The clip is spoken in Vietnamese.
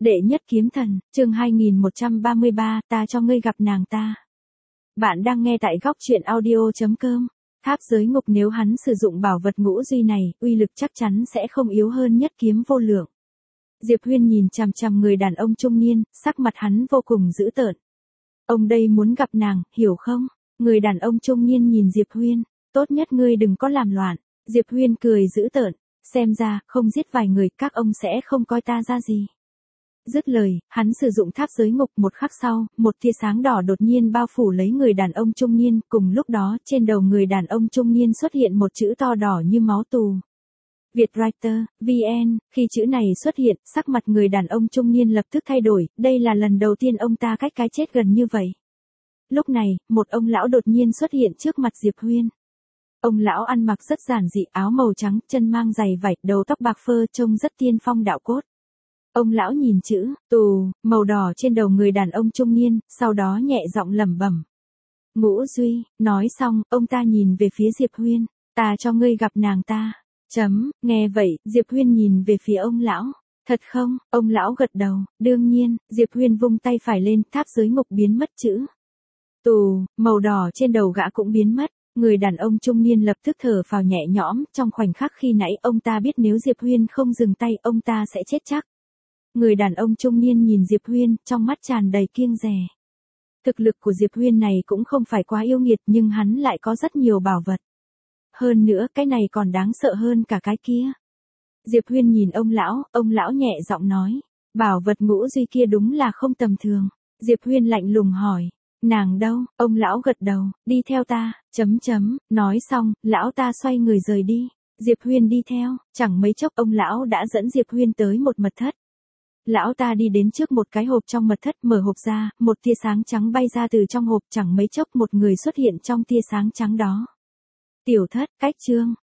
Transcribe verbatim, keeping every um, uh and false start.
Đệ nhất kiếm thần, chương hai nghìn một trăm ba mươi ba, ta cho ngươi gặp nàng ta. Bạn đang nghe tại góc truyện audio chấm com. Tháp giới ngục nếu hắn sử dụng bảo vật ngũ duy này, uy lực chắc chắn sẽ không yếu hơn nhất kiếm vô lượng. Diệp Huyên nhìn chằm chằm người đàn ông trung niên, sắc mặt hắn vô cùng dữ tợn. Ông đây muốn gặp nàng, hiểu không? Người đàn ông trung niên nhìn Diệp Huyên, tốt nhất ngươi đừng có làm loạn. Diệp Huyên cười dữ tợn, xem ra, không giết vài người, các ông sẽ không coi ta ra gì. Dứt lời, hắn sử dụng tháp giới ngục, một khắc sau, một tia sáng đỏ đột nhiên bao phủ lấy người đàn ông trung niên, cùng lúc đó, trên đầu người đàn ông trung niên xuất hiện một chữ to đỏ như máu tù. Vietwriter, vê en, khi chữ này xuất hiện, sắc mặt người đàn ông trung niên lập tức thay đổi, đây là lần đầu tiên ông ta cách cái chết gần như vậy. Lúc này, một ông lão đột nhiên xuất hiện trước mặt Diệp Huyên. Ông lão ăn mặc rất giản dị, áo màu trắng, chân mang giày vải, đầu tóc bạc phơ, trông rất tiên phong đạo cốt. Ông lão nhìn chữ tù màu đỏ trên đầu người đàn ông trung niên, sau đó nhẹ giọng lẩm bẩm. Ngũ duy, nói xong, ông ta nhìn về phía Diệp Huyên, ta cho ngươi gặp nàng ta. Chấm, nghe vậy, Diệp Huyên nhìn về phía ông lão. Thật không? Ông lão gật đầu, đương nhiên. Diệp Huyên vung tay phải lên, tháp giới ngục biến mất chữ tù màu đỏ trên đầu gã cũng biến mất. Người đàn ông trung niên lập tức thở phào nhẹ nhõm, trong khoảnh khắc khi nãy ông ta biết nếu Diệp Huyên không dừng tay, ông ta sẽ chết chắc. Người đàn ông trung niên nhìn Diệp Huyên, trong mắt tràn đầy kiêng dè. Thực lực của Diệp Huyên này cũng không phải quá yêu nghiệt, nhưng hắn lại có rất nhiều bảo vật. Hơn nữa, cái này còn đáng sợ hơn cả cái kia. Diệp Huyên nhìn ông lão, ông lão nhẹ giọng nói, bảo vật ngũ duy kia đúng là không tầm thường. Diệp Huyên lạnh lùng hỏi, nàng đâu? Ông lão gật đầu, đi theo ta, chấm chấm, nói xong, lão ta xoay người rời đi. Diệp Huyên đi theo, chẳng mấy chốc ông lão đã dẫn Diệp Huyên tới một mật thất. Lão ta đi đến trước một cái hộp trong mật thất, mở hộp ra, một tia sáng trắng bay ra từ trong hộp, chẳng mấy chốc một người xuất hiện trong tia sáng trắng đó. Tiểu thất, cách chương,